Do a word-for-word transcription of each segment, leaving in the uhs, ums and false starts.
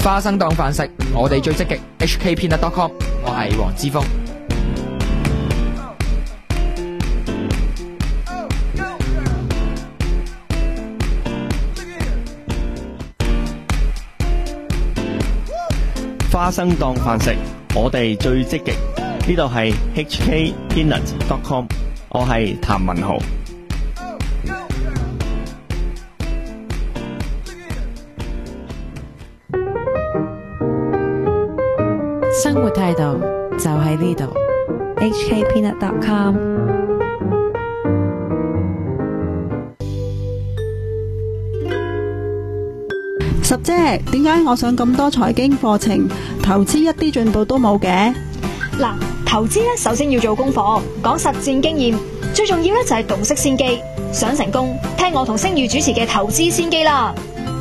花生當飯食，我哋最積極 H K Peanut dot com， 我係黃之鋒。 花生當飯食，我哋最積極。呢度係 H K Peanut dot com， 我係譚文豪。 生活態度就喺呢度 ，H K Peanut dot com。 十姐，點解我上咁多財經課程，投資一啲進步都冇嘅？ 嗱，投資咧，首先要做功課，講實戰經驗，最重要咧就係洞悉先機。想成功，聽我同星宇主持嘅投資先機啦。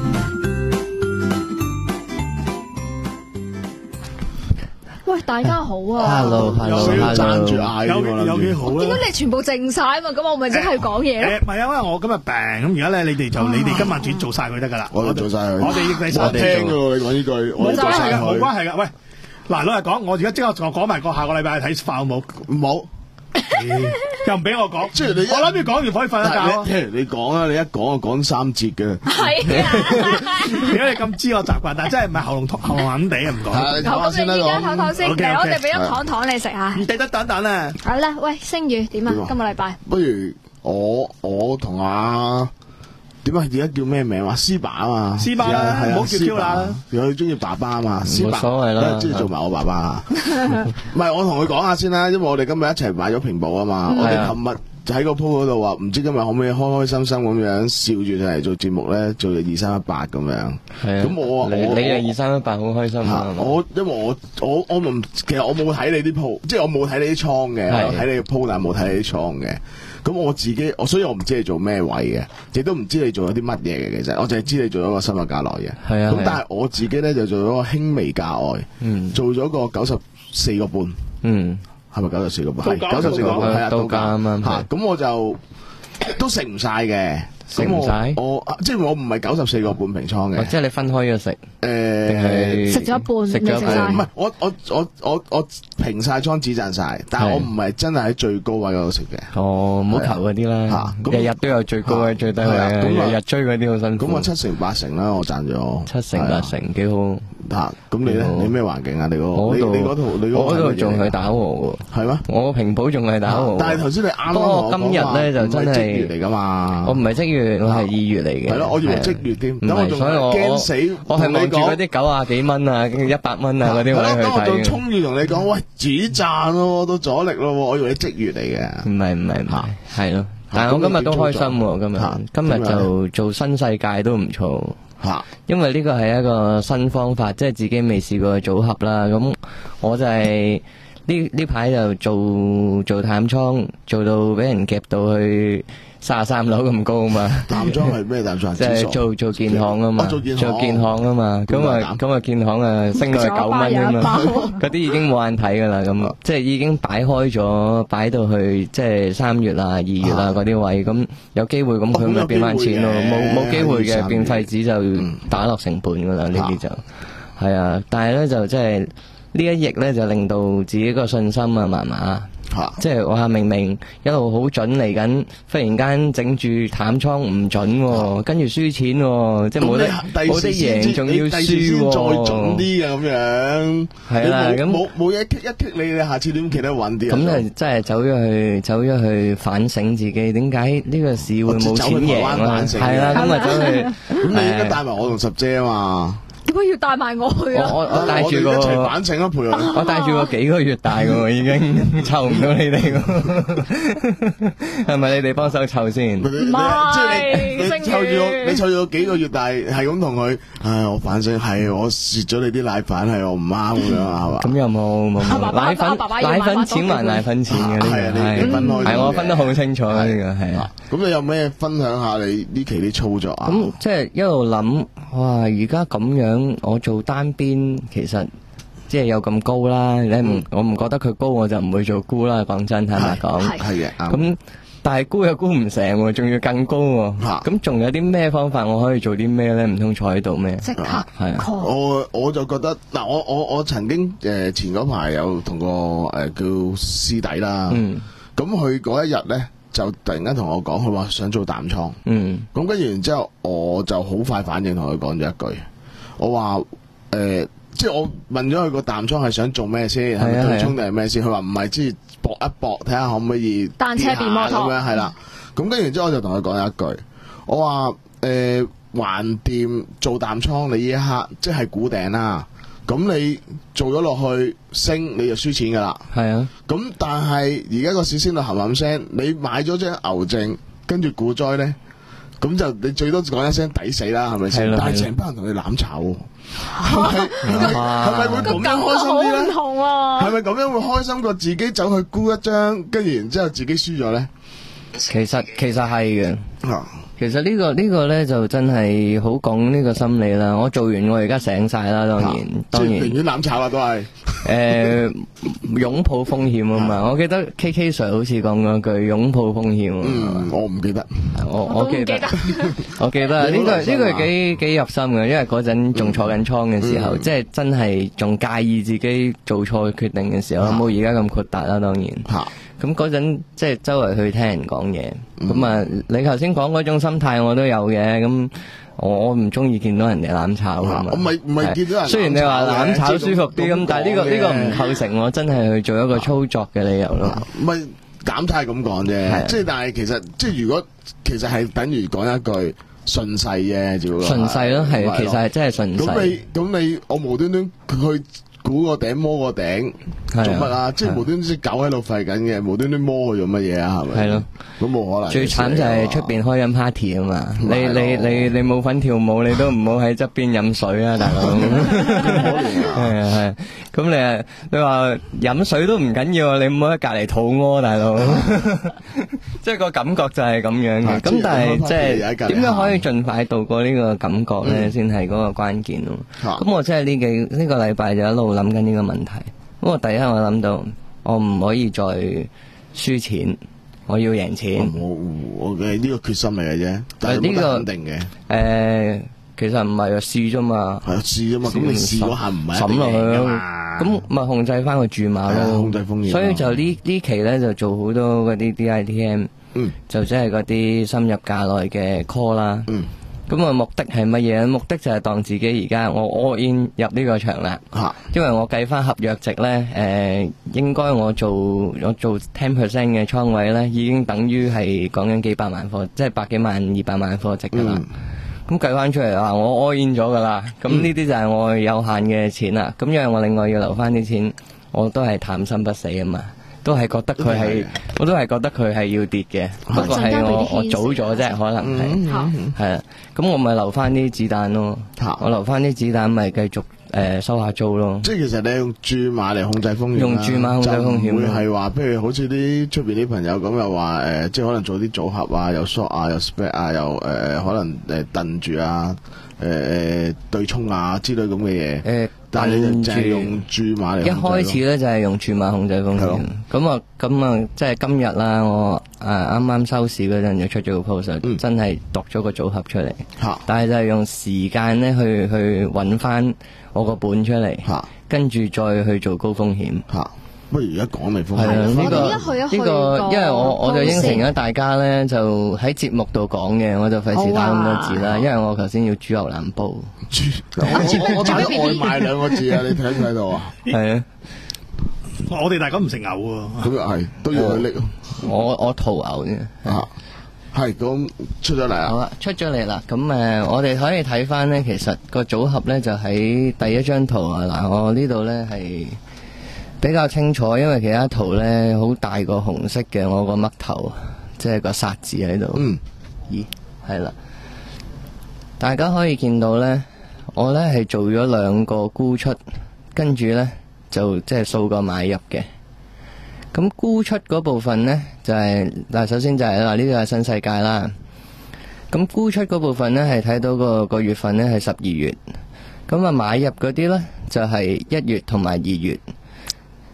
喂，大家好啊 ！Hello，Hello，Hello， 爭住嗌有有幾好咧？ 點解你全部靜晒啊嘛？咁我咪即係講嘢咧？ 誒，唔係啊，因為我今日病，咁而家咧，你哋就你哋今晚轉做晒佢得噶啦。 我哋做晒佢， 我哋亦第三聽嘅喎，你講呢句， 冇關係嘅，冇關係嘅。喂，嗱，老實講，我而家即刻我講埋個下個禮拜睇化好冇？ 唔好。 又唔俾我講， 即係你， 我諗住講完可以瞓一覺。 聽你講啊，你一講就講三節嘅。 係啊， 如果你咁知我習慣，但係真係唔係喉嚨痛喉嚨痕地啊，唔講。 好，咁你依家唞唞先，嚟我哋俾咗糖糖你食下。 唔抵得等等啊！ 好啦，喂，星宇點啊？今個禮拜不如我我同阿點啊？而家叫咩名話？斯爸啊嘛， 斯爸啦，唔好叫 Q 啦。 佢中意爸爸啊嘛，斯爸冇所謂啦， 中意做埋我爸爸。唔係，我同佢講下先啦，因為我哋今日一齊買咗平保啊嘛。我哋琴日就喺個鋪嗰度話，唔知今日可唔可以開開心心咁樣笑住上嚟做節目咧，做二三一八咁樣。 係啊， 咁我你你係二三一八好開心啊！ 我因為我我我唔其實我冇睇你啲鋪，即係我冇睇你啲倉嘅，我睇你鋪但係冇睇你啲倉嘅。咁我自己，我所以我唔知你做咩位嘅，亦都唔知你做咗啲乜嘢嘅。其實我淨係知你做咗個深入價內嘅。 係啊。 咁但係我自己咧就做咗個輕微價外，嗯，做咗個九十四個半，嗯，係咪九十四個半？係九十四個半，係啊，到價啊嘛。嚇，咁我就都食唔晒嘅。 食唔晒？ 我即係我唔係九十四個半平倉嘅。 即係你分開咗食。 誒， 食咗一半，食咗晒。 唔係，我我我我我平晒倉只賺晒，但係我唔係真係喺最高位嗰度食嘅。 哦，唔好求嗰啲啦。日日都有最高位、最低位，日日追嗰啲好辛苦。 咁我七成八成啦，我賺咗。 七成八成幾好。 嚇，咁你咧？你咩環境啊？你嗰你你嗰度你嗰度仲係打和喎。係咩？我平保仲係打和。 但係頭先你啱啱不過今日咧就真係積月嚟㗎嘛。 我唔係積月，我係二月嚟嘅。 係咯，我以為積月添。 唔係，所以我驚死。 我係望住嗰啲九啊幾蚊啊，跟住一百蚊啊嗰啲位去睇。 我仲衝住同你講，喂，止賺咯，到阻力咯，我以為你積月嚟嘅。 唔係唔係唔係，係咯。但係我今日都開心喎，今日今日就做新世界都唔錯。吓，因為呢個係一個新方法，即係自己未試過嘅組合啦。咁我就係呢呢排就做做淡倉，做到俾人夾到去三十三樓咁高啊嘛。 淡倉係咩淡倉？ 即係做做建行啊嘛，做建行啊嘛。咁啊咁啊建行啊升到去九蚊啊嘛。嗰啲已經冇眼睇噶啦，咁即係已經擺開咗，擺到去即係三月啊、二月啊嗰啲位，咁有機會咁佢咪變翻錢咯。冇冇機會嘅變廢紙就打落成本噶啦，呢啲就係啊。但係咧就即係呢一役咧就令到自己個信心啊麻麻。即係我明明一路好準嚟緊，忽然間整住淡倉唔準，跟住輸錢，即係冇得冇得贏，仲要輸， 再準啲嘅咁樣。係啦，咁冇冇一棘一棘你，你下次點企得穩啲？ 咁啊，真係走咗去走咗去反省自己，點解呢個市會冇錢贏啊？係啦，咁啊走去， 咁你應該帶埋我同十姐啊嘛。 點解要帶埋我去啊？ 我我帶住個一齊反省啊，陪我。 我帶住個幾個月大嘅，已經湊唔到你哋嘅，係咪你哋幫手湊先？ 唔係， 即係你你湊住我，你湊住我幾個月大，係咁同佢，唉，我反省係我蝕咗你啲奶粉，係我唔啱咁樣係嘛？ 咁又冇冇奶粉奶粉錢還奶粉錢嘅，係啊，你分開，係我分得好清楚呢個係啊。 咁你有咩分享下你呢期啲操作啊？ 咁即係一路諗，哇！而家咁樣。我做單邊其實即係有咁高啦，你唔我唔覺得佢高，我就唔會做沽啦。講真，坦白講， 係嘅。 咁但係估又估唔成喎，仲要更高喎。咁仲有啲咩方法我可以做啲咩咧？唔通坐喺度咩？ 即刻係啊！ 我我就覺得嗱，我我我曾經誒前嗰排有同個誒叫師弟啦，咁佢嗰一日咧就突然間同我講，佢話想做淡倉。嗯，咁跟住然之後，我就好快反應同佢講咗一句，我話誒、呃，即係我問咗佢個淡倉係想做咩先，係咪對沖定係咩先？佢話唔係，即係搏一搏，睇下可唔可以單車變摩托咁樣係啦。咁跟住然之後，我就同佢講一句，我話誒，橫掂做淡倉，你呢一刻即係估頂啦。咁你做咗落去升，你就輸錢噶啦。係啊。咁但係而家個市升到冚冚聲，你買咗張牛證，跟住股災咧，咁就你最多講一聲抵死啦，係咪先？但係成班人同你攬炒，係咪係咪會咁樣開心啲咧？係咪咁樣會開心過自己走去沽一張，跟住然之後自己輸咗咧？ 其實其實係嘅。其實呢、這個呢、這個咧就真係好講呢個心理啦。我做完我而家醒晒啦，當然、啊、當然寧願攬炒啦都係。 誒，擁抱風險啊嘛！我記得 K K Sir 好似講嗰句擁抱風險。 嗯，我唔記得。 我我記得，我記得呢個呢個幾幾入心嘅，因為嗰陣仲坐緊倉嘅時候，嗯、即係真係仲介意自己做錯決定嘅時候，冇而家咁豁達啦。當然。啊咁嗰陣即係周圍去聽人講嘢，咁、嗯、啊，你頭先講嗰種心態我都有嘅，咁我唔中意見到人哋攬炒㗎嘛。 我唔係唔係見到人。雖然你話攬炒舒服啲，咁但係呢個呢、呢個唔構成我真係去做一個操作嘅理由咯。 唔係減差係咁講啫，即係但係其實即係如果其實係等於講一句順勢啫，只不過順勢咯，係其實係真係順勢。 咁你咁你我無端端去估個頂摸個頂做乜啊？即係無端端隻狗喺度吠緊嘅，無端端摸佢做乜嘢啊？係咪？係咯，咁冇可能。最慘就係出邊開緊 party 啊嘛！你你你你冇份跳舞，你都唔好喺側邊飲水啊，大佬。係啊係，咁你啊你話飲水都唔緊要，你唔好喺隔籬肚屙，大佬。即係個感覺就係咁樣嘅。咁但係即係點解可以盡快度過呢個感覺咧？先係嗰個關鍵咯。咁我真係呢幾呢個禮拜就一路諗緊呢個問題。咁我第一我諗到，我唔可以再輸錢，我要贏錢。 我我嘅呢個決心嚟嘅啫，但係呢個肯定嘅。誒、 呃，其實唔係啊，試啫嘛。 係試啫嘛，咁你試嗰下唔係審落去咯。咁咪控制翻個注碼咯， 控制風險。 所以就呢呢期咧就做好多嗰啲 D I T M，嗯，就即係嗰啲深入價內嘅 call 啦。嗯。咁啊，目的係乜嘢？目的就係當自己而家我 all in 入呢個場啦。嚇！因為我計翻合約值咧，誒、呃、應該我做我做 ten percent 嘅倉位咧，已經等於係講緊幾百萬貨，即係百幾萬、二百萬貨值噶啦。咁、嗯、計翻出嚟啊，我 all in 咗噶啦。咁呢啲就係我有限嘅錢啦。咁因為我另外要留翻啲錢，我都係貪心不死啊嘛。都係覺得佢係，我都係覺得佢係要跌嘅，不過係我我早咗啫，可能係係啦。咁我咪留翻啲子彈咯，我留翻啲子彈咪繼續誒收下租咯。即係其實你用注碼嚟控制風險，用注碼控制風險，會係話，譬如好似啲出邊啲朋友咁，又話誒，即係可能做啲組合啊，有 short 啊，有 spread 啊，又誒可能誒燉住啊，誒誒對沖啊之類咁嘅嘢。誒。但係你就係用注碼嚟，一開始咧就係用注碼控制風險。咁啊，咁啊，即係今日啦，我誒啱啱收市嗰陣就出咗個 post，、嗯、真係度咗個組合出嚟。啊、但係就係用時間咧去去揾翻我個本出嚟，啊、跟住再去做高風險。啊不如而家講嚟風險。係啊，呢、這個呢、這個，因為我我就應承咗大家咧，就喺節目度講嘅，我就費事打咁多字啦。因為我頭先要煮牛腩煲。煮我我我打咗外賣兩個字啊！你睇唔睇到啊？係啊， 我哋大家唔食牛喎。 咁又係都要去拎。 我我屠牛啫。 啊，係咁出咗嚟啊！ 好啦，出咗嚟啦。咁誒，我哋可以睇翻咧，其實個組合咧就喺第一張圖啊。嗱，我呢度咧係。比較清楚，因為其他圖咧好大個紅色嘅，我個嘜頭即係個殺字喺度。嗯，咦，係啦，大家可以見到咧，我咧係做咗兩個沽出，跟住咧就即係數個買入嘅。咁沽出嗰部分咧就係、是、嗱，首先就係嗱呢個係新世界啦。咁沽出嗰部分咧係睇到個個月份咧係十二月，咁啊買入嗰啲咧就係、是、一月同埋二月。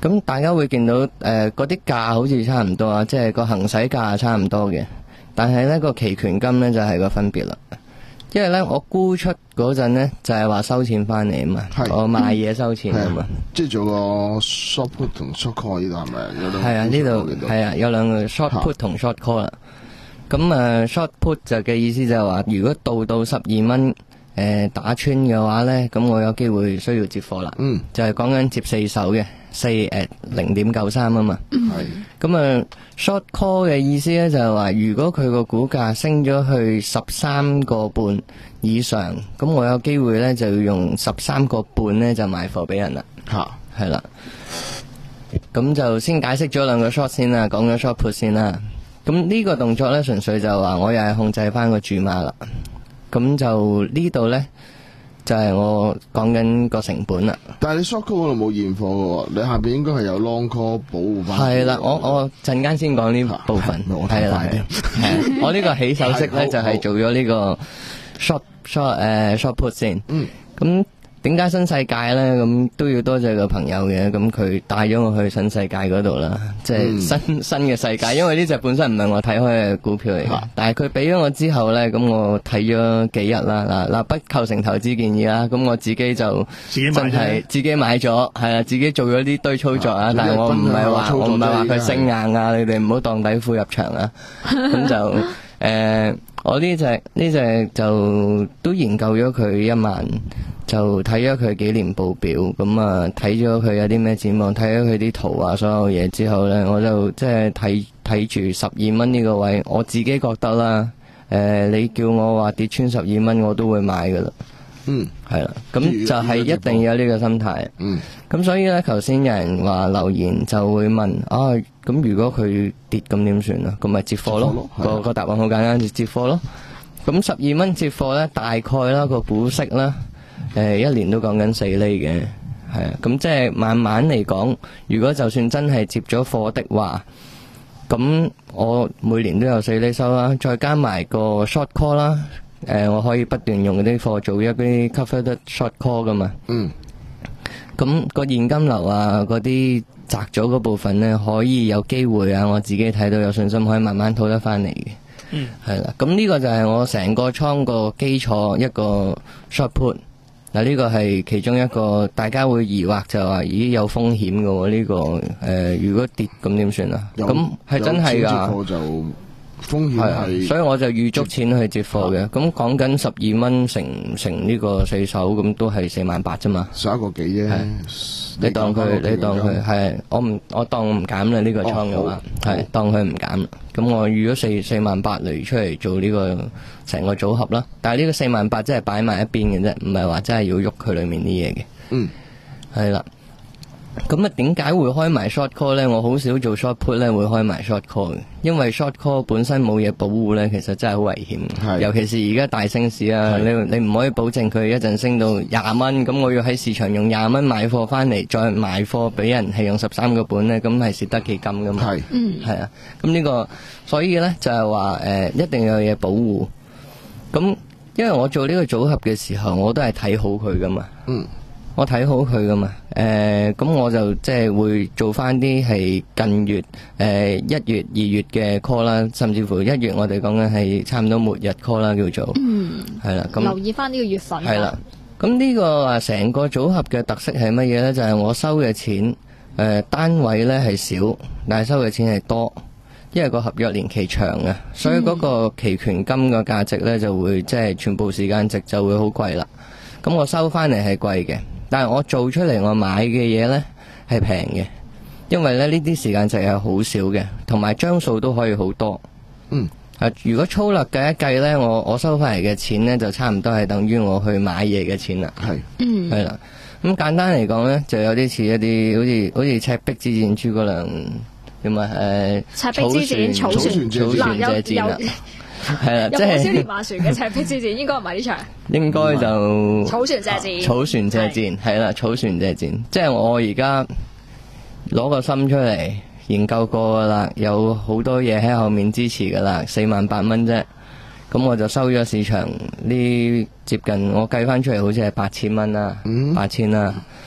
咁大家會見到誒嗰啲價好似差唔多啊，即係個行使價差唔多嘅，但係咧個期權金咧就係個分別啦。因為咧我沽出嗰陣咧就係話收錢翻嚟啊嘛，我賣嘢收錢啊嘛， 即係做個 short put 同 short call 呢度係咪？ 係啊，呢度係啊，有兩個 short put 同 short call 啦。咁誒 short put 就嘅意思就係話，如果到到十二蚊誒打穿嘅話咧，咁我有機會需要接貨啦。嗯，就係講緊接四手嘅。四誒零點九三啊嘛，係咁啊 short call 嘅意思咧就係話，如果佢個股價升咗去十三個半以上，咁我有機會咧就要用十三個半咧就賣貨俾人啦。吓，係啦，咁就先解釋咗兩個 short 先啦，講咗 short put 先啦。咁呢個動作咧純粹就話我又係控制翻個注碼啦。咁就呢度咧。就係我講緊個成本啦。 但係你 short call 嗰度冇現貨嘅喎，你下邊應該係有 long call 保護翻。 係啦，我我陣間先講呢部分。係啦，係我呢個起手式咧就係做咗呢個 short short 誒 short put 先。嗯。咁點解新世界咧？咁都要多謝個朋友嘅，咁佢帶咗我去新世界嗰度啦，即係新、嗯、新嘅世界。因為呢隻本身唔係我睇開嘅股票嚟嘅，啊、但係佢俾咗我之後咧，咁我睇咗幾日啦。嗱嗱，不構成投資建議啦。咁我自己就真係自己買咗，係啊，自己做咗呢堆操作啊。但係我唔係話我唔係話佢升硬啊，你哋唔好當底褲入場啊。咁就誒、呃，我呢隻呢隻就都研究咗佢一晚。就睇咗佢幾年報表，咁啊睇咗佢有啲咩展望，睇咗佢啲圖啊，所有嘢之後呢，我就即係睇睇住十二蚊呢個位，我自己覺得啦，誒、呃，你叫我話跌穿十二蚊，我都會買噶啦。嗯，係啦，咁就係一定要有呢個心態。嗯，咁所以呢，頭先有人話留言就會問啊，咁如果佢跌咁點算啊？咁咪接貨咯，個個答案好簡單，就接貨咯。咁十二蚊接貨呢，大概啦個股息啦。誒、呃，一年都講緊四厘嘅，係啊，咁即係慢慢嚟講，如果就算真係接咗貨的話，咁我每年都有四厘收啦，再加埋個 short call 啦，誒、呃，我可以不斷用嗰啲貨做一啲 covered short call 噶嘛。嗯。咁個現金流啊，嗰啲砸咗嗰部分呢，可以有機會啊，我自己睇到有信心可以慢慢套得翻嚟嘅。嗯。係啦，咁呢個就係我成個倉個基礎一個 short put。嗱，呢個係其中一個大家會疑惑就話，咦，有風險嘅喎呢個誒、呃，如果跌咁點算啊？咁係真係㗎，就風險係，所以我就預足錢去接貨嘅。咁講緊十二蚊乘乘呢個四手，咁都係四萬八啫嘛，十一個幾啫。你當佢，你當佢係，我唔，我當我唔減啦呢個倉嘅話，係、哦、當佢唔減。咁我預咗四四萬八嚟出嚟做呢個成個組合啦。但係呢個四萬八真係擺埋一邊嘅啫，唔係話真係要喐佢裏面啲嘢嘅。嗯，係啦。咁啊，點解會開埋 short call 咧？我好少做 short put 咧，會開埋 short call 嘅，因為 short call 本身冇嘢保護咧，其實真係好危險。尤其是而家大升市啊，你你唔可以保證佢一陣升到廿蚊，咁我要喺市場用廿蚊買貨翻嚟，再賣貨俾人係用十三個本咧，咁係蝕得幾金噶嘛？係，嗯，係啊。咁呢個所以咧就係話誒，一定要有嘢保護。咁因為我做呢個組合嘅時候，我都係睇好佢噶嘛。嗯。我睇好佢噶嘛，誒、呃，咁我就即係會做翻啲係近月，誒、呃，一月、二月嘅 call 啦，甚至乎一月我哋講緊係差唔多末日 call 啦，叫做，嗯，係啦，咁留意翻呢個月份， 係啦，咁呢個啊成個組合嘅特色係乜嘢咧？就係、是、我收嘅錢，誒、呃，單位咧係少，但係收嘅錢係多，因為個合約年期長啊，所以嗰個期權金嘅價值咧就會即係全部時間值就會好貴啦，咁我收翻嚟係貴嘅。但係我做出嚟我買嘅嘢呢係平嘅，因為咧呢啲時間值係好少嘅，同埋張數都可以好多。嗯，啊，如果粗略計一計呢，我我收翻嚟嘅錢呢就差唔多係等於我去買嘢嘅錢啦。係，嗯，係啦。咁簡單嚟講呢，就有啲似一啲好似好似赤壁之戰諸葛亮點啊？誒，赤壁之戰草船草船借箭啦。係啦，即係少年馬船嘅赤壁之戰，應該唔係呢場， 應該就草船借箭， 草船借箭係啦，草船借箭，即係我而家攞個心出嚟研究過噶啦，有好多嘢喺後面支持噶啦，四萬八蚊啫，咁我就收咗市場呢接近，我計翻出嚟好似係八千蚊啦，八千啦，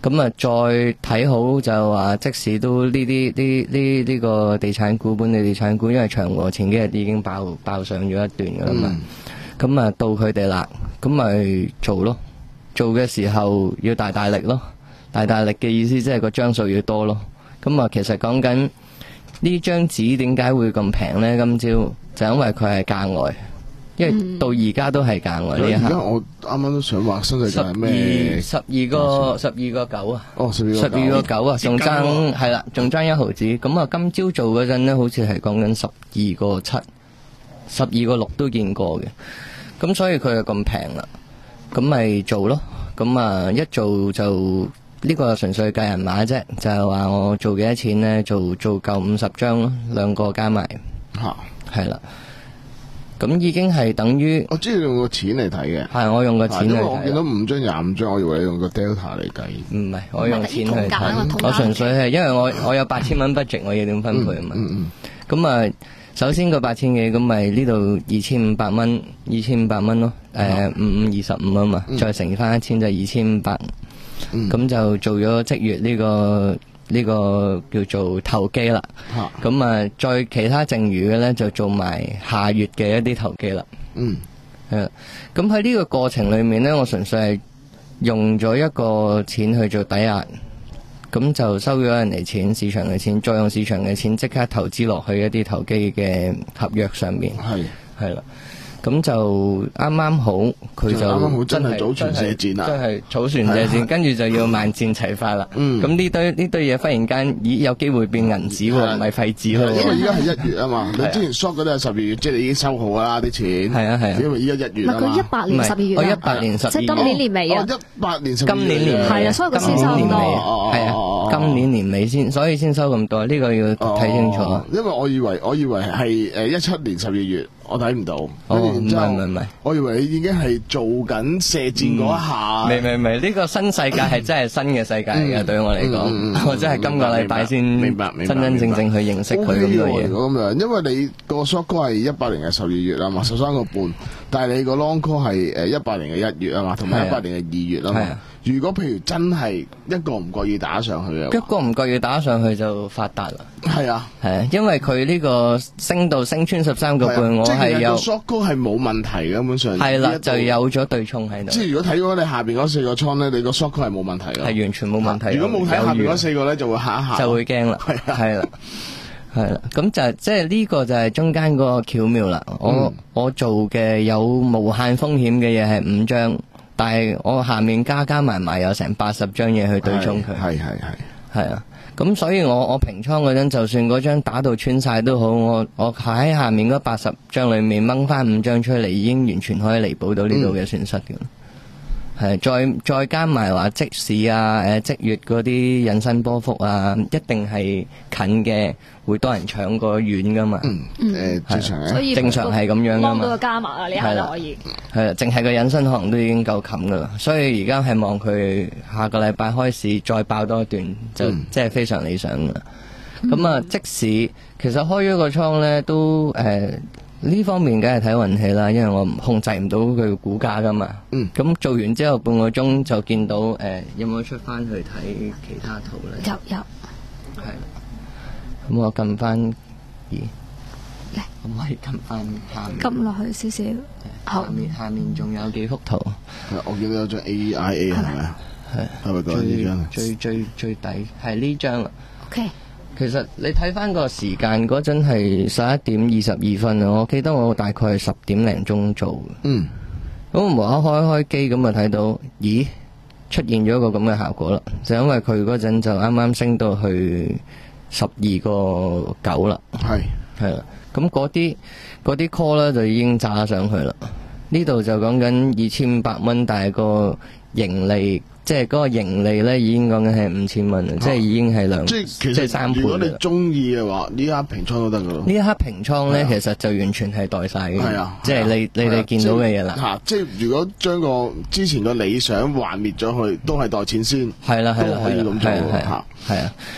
咁啊，再睇好就話，即使都呢啲呢呢呢個地產股，本地地產股，因為長和前幾日已經爆爆上咗一段噶啦嘛，咁啊、嗯、到佢哋啦，咁咪做咯，做嘅時候要大大力咯，大大力嘅意思即係個張數要多咯，咁啊其實講緊呢張紙點解會咁平呢？今朝就因為佢係價外。因為到而家都係價外呢一刻。而家我啱啱都想話新世界係咩？ 十二個十二個九啊！ 哦，十二十二個九啊，仲爭係啦，仲爭一毫子。咁啊，今朝做嗰陣呢，好似係講緊十二個七、十二個六都見過嘅。咁所以佢就咁平啦，咁咪做咯。咁啊，一做就呢個純粹計人馬啫，就係話我做幾多錢呢？做做夠五十張咯，兩個加埋吓，係啦。咁已經係等於， 我知你用個錢嚟睇嘅， 係我用個錢嚟睇。 我見到五張廿五張，我以為你用個 Delta 嚟計。 唔係，我用錢去睇。我純粹係因為我我有八千蚊 budget，我要點分配啊嘛。咁啊，首先個八千幾，咁咪呢度二千五百蚊，二千五百蚊咯。誒，五五二十五啊嘛，再乘翻一千就二千五百。咁就做咗即月呢個。呢個叫做投機啦，咁啊再其他剩餘嘅咧就做埋下月嘅一啲投機啦。嗯，係。咁喺呢個過程裏面咧，我純粹係用咗一個錢去做抵押，咁就收咗人哋錢，市場嘅錢，再用市場嘅錢即刻投資落去一啲投機嘅合約上面。係係啦。咁就啱啱好，佢就啱啱好真係祖傳射箭啦， 真係祖傳射箭，跟住就要萬箭齊發啦。咁呢堆呢堆嘢忽然間，咦有機會變銀紙喎，唔係廢紙咯。 因為而家係一月啊嘛，你之前 short 嗰啲係十二月，即係你已經收好啦啲錢。係啊係啊， 因為而家一月啊嘛。 唔係佢一八年十二月， 我一八年十二月， 即係今年年尾啊。 一八年十二月， 今年年尾係啊，所以佢先收咁多。 係啊，今年年尾先，所以先收咁多，呢個要睇清楚。 因為我以為我以為係誒一七年十二月。我睇唔到， 哦，唔係唔係唔係， 我以為你已經係做緊射箭嗰一下。 未未未，呢個新世界係真係新嘅世界嚟嘅，對我嚟講，我真係今個禮拜先明白真真正正去認識佢咁多嘢。 咁樣，因為你個 short call 係一八年嘅十二月啊嘛，十三個半，但係你個 long call 係誒一八年嘅一月啊嘛，同埋一八年嘅二月啊嘛。如果譬如真係一個唔覺意打上去啊， 一個唔覺意打上去就發達啦。 係啊， 係啊，因為佢呢個升到升穿十三個半，我係有 short call 係冇問題嘅，根本上係啦，就有咗對沖喺度。 即係如果睇咗你下邊嗰四個倉咧，你個 short call 係冇問題嘅， 係完全冇問題。 如果冇睇下邊嗰四個咧，就會嚇一嚇， 就會驚啦。係係啦，係啦，咁就即係呢個就係中間嗰個巧妙啦。我我做嘅有無限風險嘅嘢係五張。但係我下面加加埋埋有成八十張嘢去對沖佢， 係係係係啊，咁所以我我平倉嗰陣，就算嗰張打到穿晒都好，我我喺下面嗰八十張裏面掹翻五張出嚟，已經完全可以彌補到呢度嘅損失嘅。係、嗯、再再加埋話即市啊，誒即月嗰啲引伸波幅啊，一定係近嘅會多人搶過遠噶嘛。嗯誒正常， 所以正常係咁樣噶嘛。 幫到個加碼啦，呢下就可以。 係啦，淨係個引伸可能都已經夠冚噶啦，所以而家係望佢下個禮拜開市再爆多一段，就即係非常理想噶。咁、嗯、啊，即使其實開咗個倉咧，都誒呢、呃、方面梗係睇運氣啦，因為我唔控制唔到佢嘅股價噶嘛。嗯。咁做完之後半個鐘就見到誒、呃，有冇出翻去睇其他圖咧？ 有有。 係。咁我撳翻，咦？嚟，可唔可以撳翻下面？ 撳落去少少。 下面下面仲有幾幅圖？ 我見到有張 A I A 係咪啊？係係咪講呢張？ 最最最底係呢張啦。 OK。 其實你睇翻個時間嗰陣係十一點二十二分啊！我記得我大概係十點零鐘做嘅。嗯。咁我無啦開開機咁啊睇到，咦？出現咗一個咁嘅效果啦，就因為佢嗰陣就啱啱升到去十二個九啦。係係啦。咁嗰啲嗰啲 call 咧就已經炸上去啦。呢度就講緊二千五百蚊，但係個盈利即係嗰個盈利咧已經講緊係五千蚊啦，即係已經係兩即係其實即係三倍。 如果你中意嘅話，呢一刻平倉都得噶咯。 呢一刻平倉咧，其實就完全係代晒嘅。係啊，即係你你哋見到嘅嘢啦。 吓，即係如果將個之前個理想幻滅咗去，都係代錢先。 係啦係啦可以咁做吓。係啊。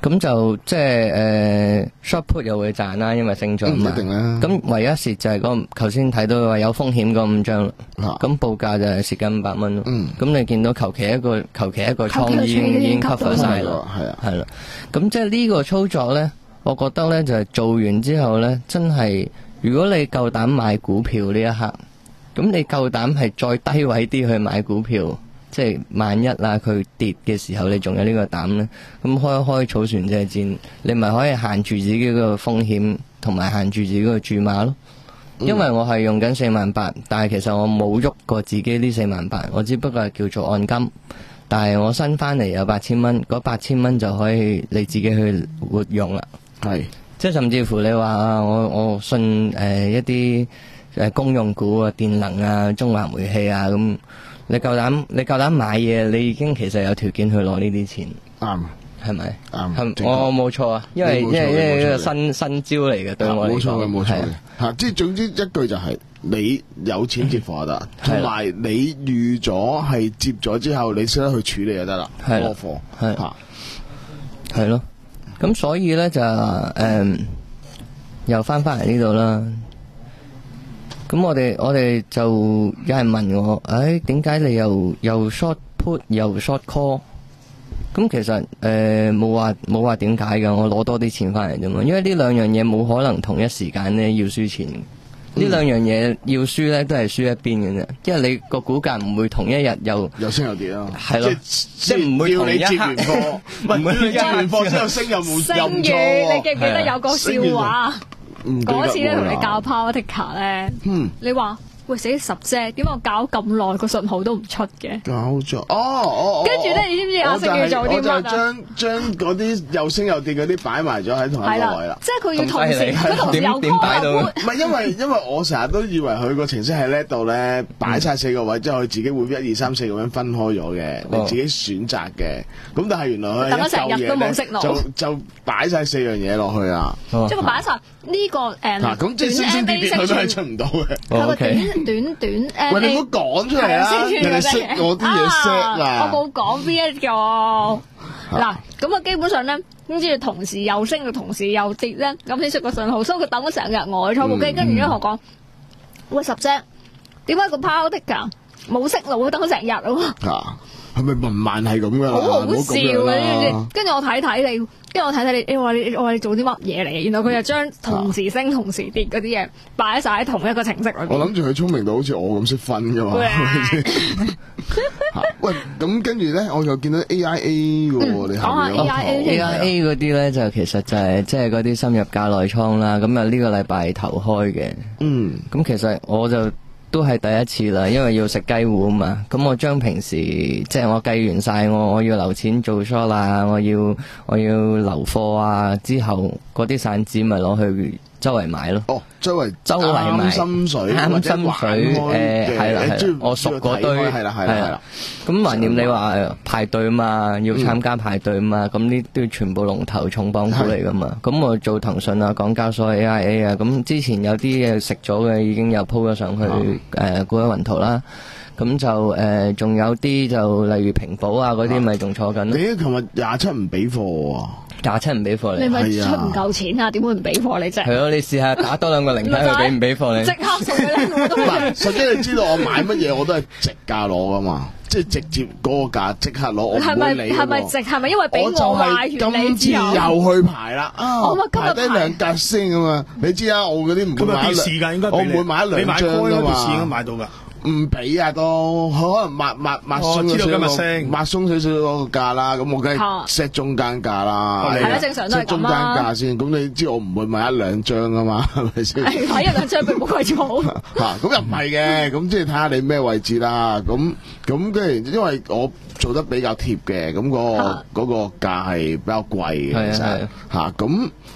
咁就即係誒 short put 又會賺啦，因為升咗嘛。 一定啦。 咁唯一蝕就係嗰個頭先睇到話有風險嗰五張，咁、啊、報價就係蝕緊五百蚊咯。咁、嗯、你見到求其一個求其一個倉已經已經 cover 晒啦，係啊，係啦。咁即係呢個操作咧，我覺得咧就係、是、做完之後咧，真係如果你夠膽買股票呢一刻，咁你夠膽係再低位啲去買股票。即係萬一啦，佢跌嘅時候，你仲有呢個膽呢？咁開一開草船借箭，你咪可以限住自己個風險，同埋限住自己個注碼咯。因為我係用緊四萬八，但係其實我冇喐過自己呢四萬八，我只不過係叫做按金。但係我新翻嚟有八千蚊，嗰八千蚊就可以你自己去活用啦。係，即係甚至乎你話啊，我我信誒、呃、一啲誒公用股啊、電能啊、中華煤氣啊咁。你夠膽你夠膽買嘢，你已經其實有條件去攞呢啲錢，啱係咪？啱，我冇錯啊，因為因為因為呢個新新招嚟嘅，對我嚟講，冇錯嘅，冇錯嘅，吓，即係總之一句就係你有錢接貨就得，同埋你預咗係接咗之後，你識得去處理就得啦，攞貨係吓，係咯，咁所以咧就誒，又翻翻嚟呢度啦。咁我哋我哋就有人問我，誒點解你又又 short put 又 short call？ 咁其實誒冇話冇話點解㗎，我攞多啲錢翻嚟啫嘛。因為呢兩樣嘢冇可能同一時間咧要輸錢，呢、嗯、兩樣嘢要輸咧都係輸一邊嘅啫。因為你個股價唔會同一日又又升又跌咯，係咯，即係唔會同一刻。唔會你接完貨之後升又冇又唔錯喎。 你記唔記得有個笑話？嗰次咧同你教 Power Ticker 咧，嗯、你話喂死十隻，點解我搞咁耐個信號都唔出嘅？搞咗哦哦，跟住咧，你知唔知阿星要做啲乜啊？我就將將嗰啲又升又跌嗰啲擺埋咗喺同一個位啦。即係佢要同時，佢同時有點擺到？唔係因為因為我成日都以為佢個程式係叻到咧，擺晒四個位之後，佢自己會一二三四咁樣分開咗嘅，你自己選擇嘅。咁但係原來佢等咗成日都冇識路，就就擺晒四樣嘢落去啊！即係佢擺晒呢個誒短 M A 升佢都係出唔到嘅。佢個短短短誒，喂，你唔好講出嚟啦！人哋識我啲嘢識啦，我冇講邊一個嗱。咁啊，基本上咧，跟住同時又升，同時又跌咧，咁先出個信號。所以佢等咗成日，我坐部機，跟住咧我講，喂十隻，點解個 Power Ticker冇息路？等咗成日咯。啊，係咪文盲係咁噶？好好笑嘅，跟住我睇睇你。因為我睇睇你，你話你我話你做啲乜嘢嚟？然後佢就將同時升、同時跌嗰啲嘢擺晒喺同一個程式裏邊。我諗住佢聰明到好似我咁識分噶嘛。喂，咁跟住咧，我又見到 A I A 嘅喎，你講下 A I A。A I A 嗰啲咧就其實就係即係嗰啲深入價內倉啦。咁啊呢個禮拜頭開嘅。嗯。咁其實我就都係第一次啦，因為要食雞糊啊嘛。咁我將平時即係我計完晒，我我要留錢做 short 啦，我要我要留貨啊，之後嗰啲散紙咪攞去周圍買咯。哦，周圍周圍買啱心水，啱心水誒，係啦係，我熟嗰堆係啦係啦。咁橫掂你話排隊嘛，要參加排隊嘛，咁呢啲全部龍頭重磅股嚟噶嘛。咁我做騰訊啊、港交所 A I A 啊，咁之前有啲嘢食咗嘅已經有鋪咗上去誒股海雲圖啦。咁就誒仲有啲就例如平保啊嗰啲咪仲坐緊。你琴日廿七唔俾貨喎？廿七唔俾貨你，你咪出唔夠錢啊？點會唔俾貨你啫？係咯，你試下打多兩個零睇佢俾唔俾貨你。即刻送俾你，我都係。實際你知道我買乜嘢我都係直價攞噶嘛，即係直接嗰個價即刻攞，我唔會理。係咪直？係咪因為俾我買完你之後？今次又去排啦，啊！排低兩格先咁嘛。你知啊，我嗰啲唔會買兩，我唔會買兩張噶嘛。應該買到㗎。唔俾啊，都可能抹抹抹鬆少少，抹鬆少少嗰個價啦。咁我梗係 set 中間價啦。係啊，正常都係咁啦。set 中間價先，咁你知我唔會買一兩張噶嘛，係咪先？係睇一兩張並冇貴咗。嚇，咁又唔係嘅，咁即係睇下你咩位置啦。咁咁跟住，因為我做得比較貼嘅，咁個嗰個價係比較貴嘅，其實嚇咁。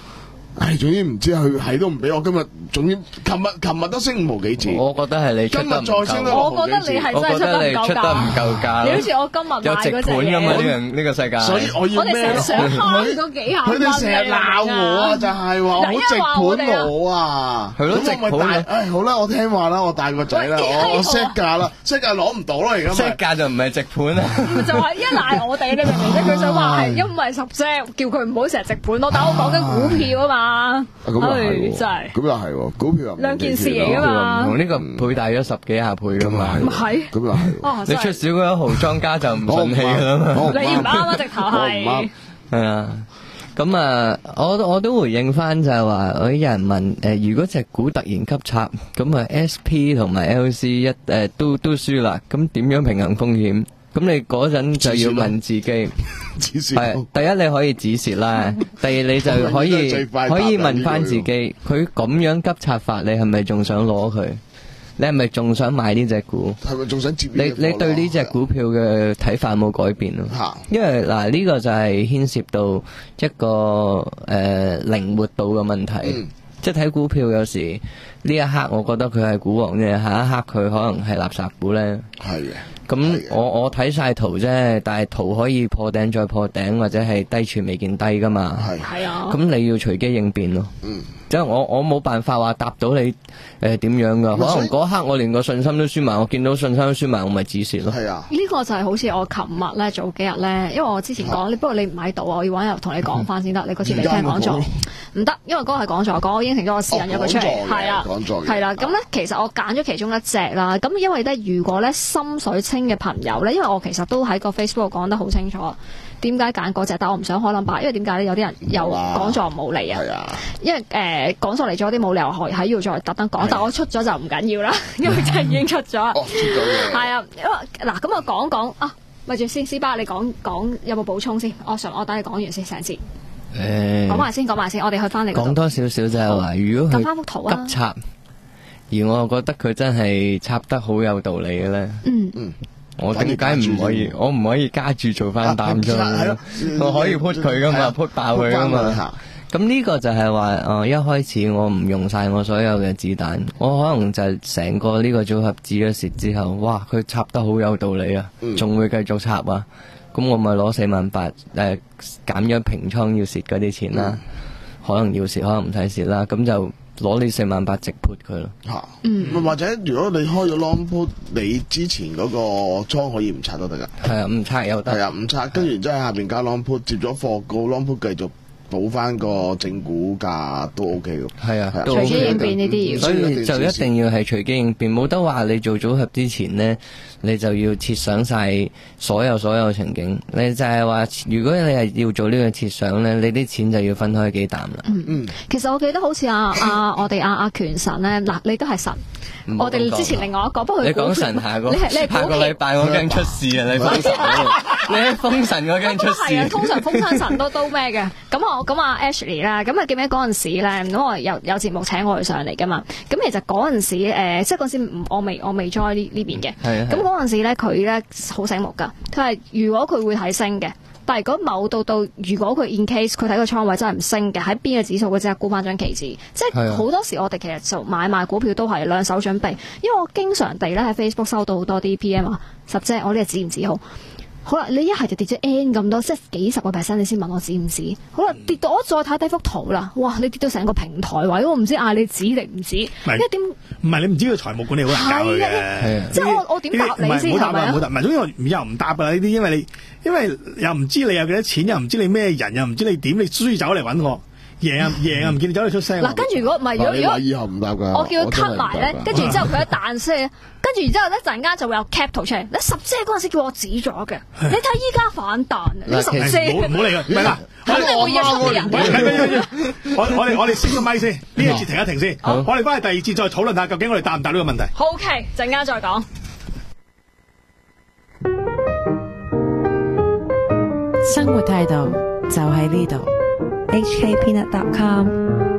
唉，總之唔知佢係都唔俾我今日，總之琴日琴日都升五毫幾字。 我覺得係你出得唔夠。 今日再升多我覺得你係真係出得唔夠價。 我覺得你出得唔夠價。 你好似我今日買嗰隻嘢。 有直盤㗎嘛？呢樣呢個世界。 所以我要咩？ 我哋成日想慳嗰幾下。 佢哋成日鬧我啊，就係話我好直盤我啊。 係咯，直盤。 唉，好啦，我聽話啦，我帶個仔啦，我我 set 價啦 ，set 價攞唔到啦，而家。 set 價就唔係直盤啊。 就係一賴我哋，你明唔明啫？佢想話係因為十隻，叫佢唔好成日直盤咯。但我講緊股票啊嘛。 咁又係， 真係。 咁又係，股票又兩件事嚟噶嘛。 同呢個倍大咗十幾下倍噶嘛。 唔係。 咁又係。 你出少嗰一毫莊家就唔順氣噶啦嘛。 你唔啱啊！直頭係。 係啊。咁啊，我我都回應翻就係話，我有人問誒，如果隻股突然急插，咁啊 S P 同埋 L C 一誒都都輸啦，咁點樣平衡風險？咁你嗰陣就要問自己，係第一你可以止蝕啦，第二你就可以可以問翻自己，佢咁樣急插法，你係咪仲想攞佢？你係咪仲想買呢隻股？ 係咪仲想接？ 你你對呢隻股票嘅睇法冇改變咯？因為嗱呢個就係牽涉到一個誒靈活度嘅問題。嗯即係睇股票有時呢一刻我覺得佢係股王啫，下一刻佢可能係垃圾股咧。 係嘅。 咁我我睇晒圖啫，但係圖可以破頂再破頂，或者係低處未見低噶嘛。 係。 係啊。 咁你要隨機應變咯。嗯。即係我我冇辦法話答到你誒點樣噶，可能嗰刻我連個信心都輸埋，我見到信心都輸埋，我咪止蝕咯。 係啊。 呢個就係好似我琴日咧早幾日咧，因為我之前講，不過你唔喺度啊，我要揾日同你講翻先得。你嗰次未聽講座，唔得，因為嗰個係講座，講我應承咗我私人約佢出嚟，係啊，係啦。咁咧其實我揀咗其中一隻啦。咁因為咧，如果咧心水清嘅朋友咧，因為我其實都喺個 Facebook 講得好清楚。點解揀嗰隻？但我唔想開 number，因為點解咧？有啲人又講座冇嚟啊。因為誒講座嚟咗啲冇理由喺喺要再特登講，但我出咗就唔緊要啦，因為真係已經出咗。哦，出咗嘅。係啊，因為嗱咁我講講啊，咪住先，斯巴你講講有冇補充先？我上我等你講完先成節。誒，講埋先，講埋先，我哋去翻嚟。 講多少少就係話，如果佢急插，而我又覺得佢真係插得好有道理嘅咧。嗯嗯。我點解唔可以？我唔可以加注做翻膽啫？我可以 put 佢噶嘛 ，put 爆佢噶嘛。咁呢個就係話，誒，一開始我唔用晒我所有嘅子彈，我可能就係成個呢個組合止咗蝕之後，哇，佢插得好有道理啊，仲會繼續插啊。咁我咪攞四萬八，誒，減咗平倉要蝕嗰啲錢啦，可能要蝕，可能唔使蝕啦，咁就。攞呢四萬八直 put 佢咯， 嚇，嗯，或者如果你開咗 long put，你之前嗰個倉可以唔拆都得㗎， 係啊，唔拆又得， 係啊，唔拆，跟住然之後下邊加 long put，接咗貨個 long put 繼續補翻個正股價都 OK 嘅， 係啊， 隨機應變呢啲， 所以就一定要係隨機應變，冇得話你做組合之前呢，你就要設想晒所有所有情景，你就係話，如果你係要做呢個設想咧，你啲錢就要分開幾啖啦。 嗯嗯，其實我記得好似阿阿我哋阿阿權神咧，嗱你都係神，我哋之前另外一個，不過你講神下個，你係你係下個禮拜我驚出事啊！你封神，你喺封神我驚出事。 係啊，通常封親神都都咩嘅？咁我咁阿 Ashley 啦，咁啊記唔記得嗰陣時咧？咁我有有節目請我哋上嚟噶嘛？咁其實嗰陣時誒，即係嗰陣時我未我未 join 呢呢邊嘅。係咁嗰陣時咧，佢咧好醒目噶。佢係如果佢會睇升嘅，但係如果某到到，如果佢 in case 佢睇個倉位真係唔升嘅，喺邊個指數佢即刻沽翻張期指。即係好多時我哋其實就買賣股票都係兩手準備，因為我經常地咧喺 Facebook 收到好多啲 P M 啊，十隻我呢個指唔指好？好啦，你一係就跌咗 N 咁多，即係幾十個 percent，你先問我止唔止？好啦，跌到我再睇低幅圖啦，哇！你跌到成個平台位，我唔知嗌你止定唔止，因為點？ 唔係你唔知佢財務管理好難教佢嘅， 即係我我點答你先係咪啊？ 唔係，總之我又唔答噶啦呢啲，因為你因為又唔知你有幾多錢，又唔知你咩人，又唔知你點，你輸走嚟揾我。贏啊贏啊！唔見你走嚟出聲。 嗱，跟住如果唔係，如果如果以後唔答㗎， 我叫佢 cut 埋咧，跟住然之後佢一彈聲，跟住然之後咧陣間就會有 cap 圖出嚟。你十姐嗰陣時叫我止咗嘅，你睇依家反彈啊！呢十姐唔好理佢，唔係啦， 肯定會有出人。 我我哋我哋先個咪先，呢一節停一停先，我哋翻去第二節再討論下究竟我哋答唔答呢個問題。 好 OK，陣間再講。 生活態度就喺呢度。H K Peanut dot com